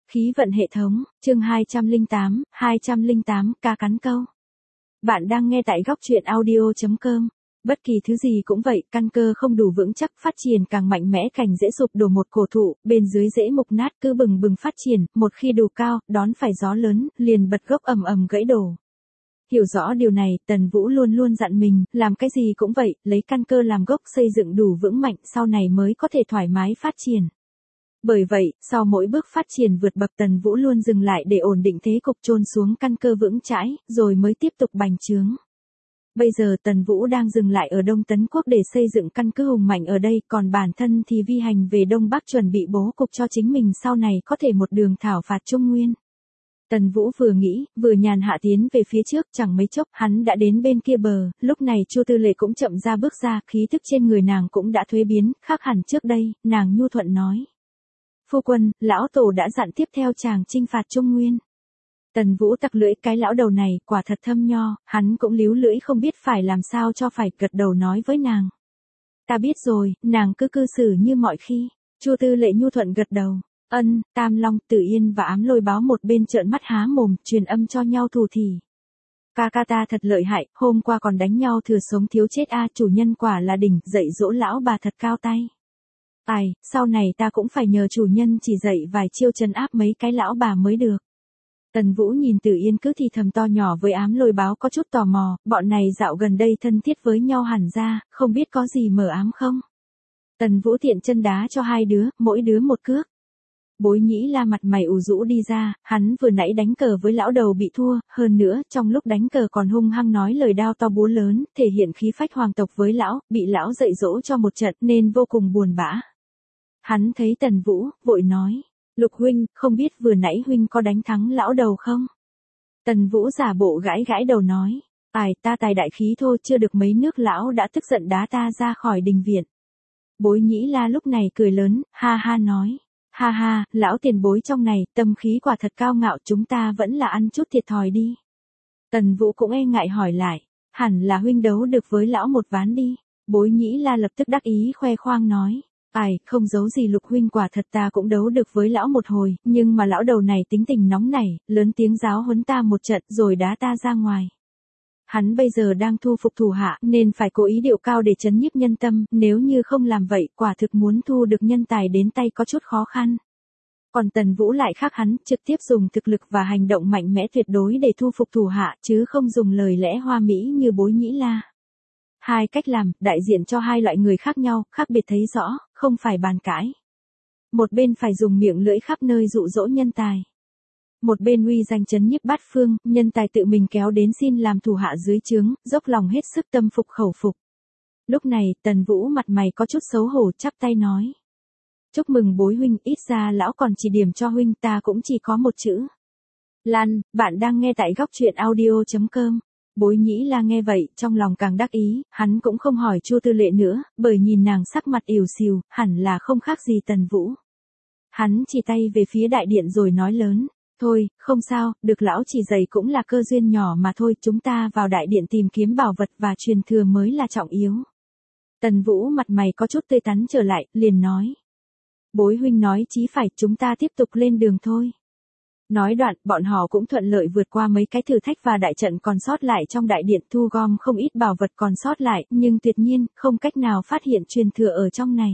Khí vận hệ thống, chương 208, ca cắn câu. Bạn đang nghe tại góc truyện audio.com. Bất kỳ thứ gì cũng vậy, căn cơ không đủ vững chắc phát triển càng mạnh mẽ cành dễ sụp đổ một cổ thụ, bên dưới dễ mục nát cứ bừng bừng phát triển, một khi đủ cao, đón phải gió lớn, liền bật gốc ầm ầm gãy đổ. Hiểu rõ điều này, Tần Vũ luôn luôn dặn mình, làm cái gì cũng vậy, lấy căn cơ làm gốc xây dựng đủ vững mạnh, sau này mới có thể thoải mái phát triển. Bởi vậy, sau mỗi bước phát triển vượt bậc Tần Vũ luôn dừng lại để ổn định thế cục chôn xuống căn cơ vững chãi, rồi mới tiếp tục bành trướng. Bây giờ Tần Vũ đang dừng lại ở Đông Tấn Quốc để xây dựng căn cứ hùng mạnh ở đây, còn bản thân thì vi hành về Đông Bắc chuẩn bị bố cục cho chính mình sau này có thể một đường thảo phạt Trung Nguyên. Tần Vũ vừa nghĩ, vừa nhàn hạ tiến về phía trước, chẳng mấy chốc, hắn đã đến bên kia bờ, lúc này Chu Tư Lệ cũng chậm ra bước ra, khí thức trên người nàng cũng đã thuế biến, khác hẳn trước đây, nàng nhu thuận nói. Phu quân, lão tổ đã dặn tiếp theo chàng chinh phạt Trung Nguyên. Tần Vũ tặc lưỡi, cái lão đầu này, quả thật thâm nho, hắn cũng líu lưỡi không biết phải làm sao cho phải, gật đầu nói với nàng. Ta biết rồi, nàng cứ cư xử như mọi khi. Chu Tư Lệ nhu thuận gật đầu. Ân, Tam Long, Tử Yên và Ám Lôi Báo một bên trợn mắt há mồm, truyền âm cho nhau thù thì. Ca ca ta thật lợi hại, hôm qua còn đánh nhau thừa sống thiếu chết a, chủ nhân quả là đỉnh, dạy dỗ lão bà thật cao tay. Ai, sau này ta cũng phải nhờ chủ nhân chỉ dạy vài chiêu trấn áp mấy cái lão bà mới được. Tần Vũ nhìn Tử Yên cứ thì thầm to nhỏ với Ám Lôi Báo có chút tò mò, bọn này dạo gần đây thân thiết với nhau hẳn ra, không biết có gì mờ ám không? Tần Vũ tiện chân đá cho hai đứa, mỗi đứa một cước. Bối Nhĩ La mặt mày ủ rũ đi ra, hắn vừa nãy đánh cờ với lão đầu bị thua, hơn nữa, trong lúc đánh cờ còn hung hăng nói lời đao to búa lớn, thể hiện khí phách hoàng tộc với lão, bị lão dạy dỗ cho một trận nên vô cùng buồn bã. Hắn thấy Tần Vũ, vội nói, Lục huynh, không biết vừa nãy huynh có đánh thắng lão đầu không? Tần Vũ giả bộ gãi gãi đầu nói, ta tài đại khí thô, chưa được mấy nước lão đã tức giận đá ta ra khỏi đình viện. Bối Nhĩ La lúc này cười lớn, ha ha nói. Ha ha, lão tiền bối trong này, tâm khí quả thật cao ngạo, chúng ta vẫn là ăn chút thiệt thòi đi. Tần Vũ cũng e ngại hỏi lại, hẳn là huynh đấu được với lão một ván đi. Bối Nhĩ La lập tức đắc ý khoe khoang nói, không giấu gì Lục huynh, quả thật ta cũng đấu được với lão một hồi, nhưng mà lão đầu này tính tình nóng nảy, lớn tiếng giáo huấn ta một trận rồi đá ta ra ngoài. Hắn bây giờ đang thu phục thủ hạ nên phải cố ý điệu cao để trấn nhiếp nhân tâm, nếu như không làm vậy, quả thực muốn thu được nhân tài đến tay có chút khó khăn. Còn Tần Vũ lại khác hắn, trực tiếp dùng thực lực và hành động mạnh mẽ tuyệt đối để thu phục thủ hạ, chứ không dùng lời lẽ hoa mỹ như Bối Nhĩ La. Hai cách làm, đại diện cho hai loại người khác nhau, khác biệt thấy rõ, không phải bàn cãi. Một bên phải dùng miệng lưỡi khắp nơi dụ dỗ nhân tài. Một bên uy danh trấn nhiếp bát phương, nhân tài tự mình kéo đến xin làm thủ hạ dưới trướng, dốc lòng hết sức tâm phục khẩu phục. Lúc này, Tần Vũ mặt mày có chút xấu hổ chắp tay nói. Chúc mừng Bối huynh, ít ra lão còn chỉ điểm cho huynh, ta cũng chỉ có một chữ. Lan, bạn đang nghe tại góc truyện audio.com. Bối Nhĩ La nghe vậy, trong lòng càng đắc ý, hắn cũng không hỏi Chu Tư Lệ nữa, bởi nhìn nàng sắc mặt ỉu xìu, hẳn là không khác gì Tần Vũ. Hắn chỉ tay về phía đại điện rồi nói lớn. Thôi, không sao, được lão chỉ dạy cũng là cơ duyên nhỏ mà thôi, chúng ta vào đại điện tìm kiếm bảo vật và truyền thừa mới là trọng yếu. Tần Vũ mặt mày có chút tươi tắn trở lại, liền nói. Bối huynh nói chí phải, chúng ta tiếp tục lên đường thôi. Nói đoạn, bọn họ cũng thuận lợi vượt qua mấy cái thử thách và đại trận còn sót lại trong đại điện, thu gom không ít bảo vật còn sót lại, nhưng tuyệt nhiên, không cách nào phát hiện truyền thừa ở trong này.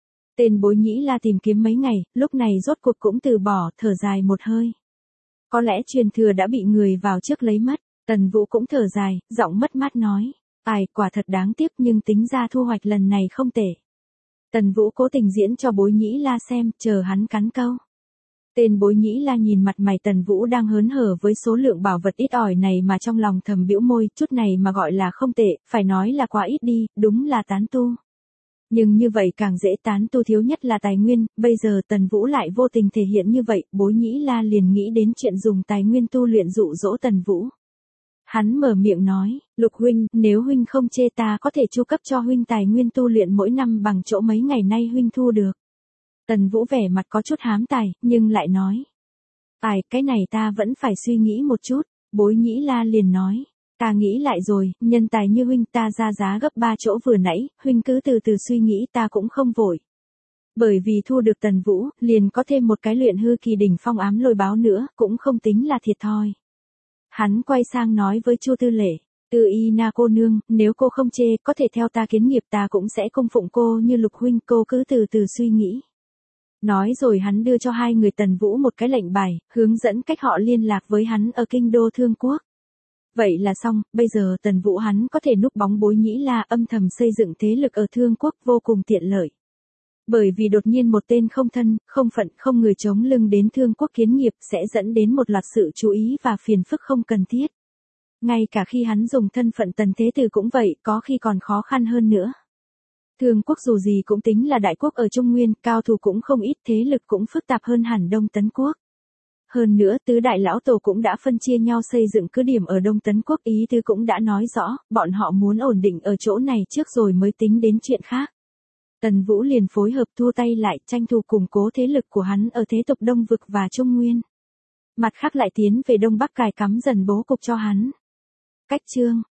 Tên Bối Nhĩ La tìm kiếm mấy ngày, lúc này rốt cuộc cũng từ bỏ, thở dài một hơi. Có lẽ truyền thừa đã bị người vào trước lấy mất. Tần Vũ cũng thở dài, giọng mất mát nói. Quả thật đáng tiếc, nhưng tính ra thu hoạch lần này không tệ. Tần Vũ cố tình diễn cho Bối Nhĩ La xem, chờ hắn cắn câu. Tên Bối Nhĩ La nhìn mặt mày Tần Vũ đang hớn hở với số lượng bảo vật ít ỏi này mà trong lòng thầm bĩu môi, chút này mà gọi là không tệ, phải nói là quá ít đi, đúng là tán tu. Nhưng như vậy càng dễ, tán tu thiếu nhất là tài nguyên, bây giờ Tần Vũ lại vô tình thể hiện như vậy, Bối Nhĩ La liền nghĩ đến chuyện dùng tài nguyên tu luyện dụ dỗ Tần Vũ. Hắn mở miệng nói, Lục huynh, nếu huynh không chê ta có thể chu cấp cho huynh tài nguyên tu luyện mỗi năm bằng chỗ mấy ngày nay huynh thu được. Tần Vũ vẻ mặt có chút hám tài, nhưng lại nói. Cái này ta vẫn phải suy nghĩ một chút, Bối Nhĩ La liền nói. Ta nghĩ lại rồi, nhân tài như huynh ta ra giá gấp 3 chỗ vừa nãy, huynh cứ từ từ suy nghĩ, ta cũng không vội. Bởi vì thu được Tần Vũ, liền có thêm một cái luyện hư kỳ đỉnh phong ám lôi báo nữa, cũng không tính là thiệt thòi. Hắn quay sang nói với Chu Tư Lệ, Tư Y Na cô nương, nếu cô không chê, có thể theo ta kiến nghiệp, ta cũng sẽ cung phụng cô như Lục huynh, cô cứ từ từ suy nghĩ. Nói rồi hắn đưa cho hai người Tần Vũ một cái lệnh bài, hướng dẫn cách họ liên lạc với hắn ở kinh đô Thương Quốc. Vậy là xong, bây giờ Tần Vũ hắn có thể núp bóng Bối Nhĩ La, âm thầm xây dựng thế lực ở Thương Quốc vô cùng tiện lợi. Bởi vì đột nhiên một tên không thân, không phận, không người chống lưng đến Thương Quốc kiến nghiệp sẽ dẫn đến một loạt sự chú ý và phiền phức không cần thiết. Ngay cả khi hắn dùng thân phận Tần Thế Tử cũng vậy, có khi còn khó khăn hơn nữa. Thương Quốc dù gì cũng tính là đại quốc ở Trung Nguyên, cao thủ cũng không ít, thế lực cũng phức tạp hơn hẳn Đông Tấn Quốc. Hơn nữa tứ đại lão tổ cũng đã phân chia nhau xây dựng cứ điểm ở Đông Tấn Quốc, ý tứ cũng đã nói rõ, bọn họ muốn ổn định ở chỗ này trước rồi mới tính đến chuyện khác. Tần Vũ liền phối hợp thua tay lại, tranh thủ củng cố thế lực của hắn ở thế tục Đông Vực và Trung Nguyên. Mặt khác lại tiến về Đông Bắc cài cắm dần bố cục cho hắn. Cách chương